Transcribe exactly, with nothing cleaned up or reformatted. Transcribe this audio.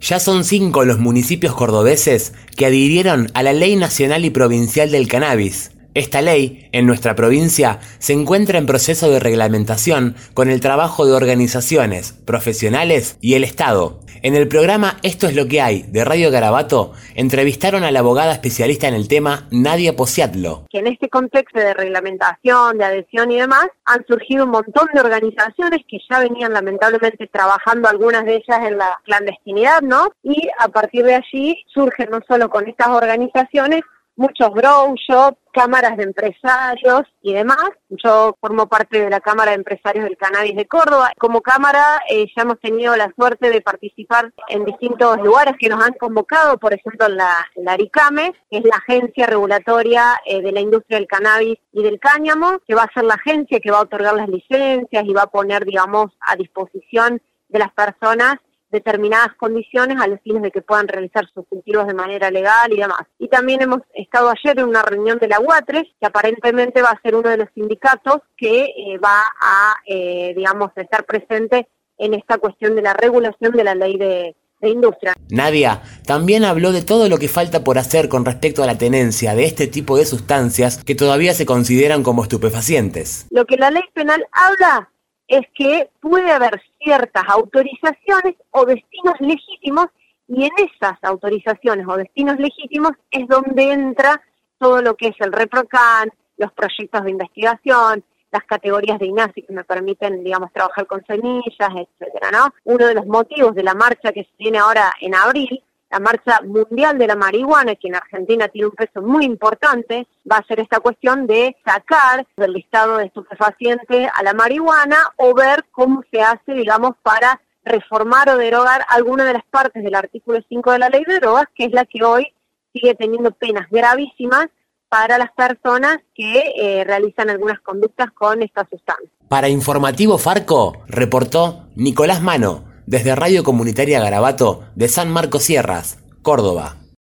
Ya son cinco los municipios cordobeses que adhirieron a la Ley Nacional y Provincial del Cannabis. Esta ley, en nuestra provincia, se encuentra en proceso de reglamentación con el trabajo de organizaciones, profesionales y el Estado. En el programa Esto es lo que hay, de Radio Garabato, entrevistaron a la abogada especialista en el tema, Nadia Posiatlo. Que en este contexto de reglamentación, de adhesión y demás, han surgido un montón de organizaciones que ya venían lamentablemente trabajando, algunas de ellas en la clandestinidad, ¿no? Y a partir de allí surgen no solo con estas organizaciones, muchos grow shops, cámaras de empresarios y demás. Yo formo parte de la Cámara de Empresarios del Cannabis de Córdoba. Como Cámara eh, ya hemos tenido la suerte de participar en distintos lugares que nos han convocado, por ejemplo en la, la ARICAME, que es la agencia regulatoria eh, de la industria del cannabis y del cáñamo, que va a ser la agencia que va a otorgar las licencias y va a poner, digamos, a disposición de las personas determinadas condiciones a los fines de que puedan realizar sus cultivos de manera legal y demás. Y también hemos estado ayer en una reunión de la UATRES, que aparentemente va a ser uno de los sindicatos que eh, va a, eh, digamos, estar presente en esta cuestión de la regulación de la ley de, de industria. Nadia también habló de todo lo que falta por hacer con respecto a la tenencia de este tipo de sustancias que todavía se consideran como estupefacientes. Lo que la ley penal habla es que puede haber ciertas autorizaciones o destinos legítimos, y en esas autorizaciones o destinos legítimos es donde entra todo lo que es el ReproCan, los proyectos de investigación, las categorías de INASI que me permiten, digamos, trabajar con semillas, etcétera, ¿no? Uno de los motivos de la marcha que se viene ahora en abril, la marcha mundial de la marihuana, que en Argentina tiene un peso muy importante, va a ser esta cuestión de sacar del listado de estupefacientes a la marihuana o ver cómo se hace, digamos, para reformar o derogar alguna de las partes del artículo cinco de la ley de drogas, que es la que hoy sigue teniendo penas gravísimas para las personas que eh, realizan algunas conductas con esta sustancia. Para Informativo Farco, reportó Nicolás Mano, desde Radio Comunitaria Garabato de San Marcos Sierras, Córdoba.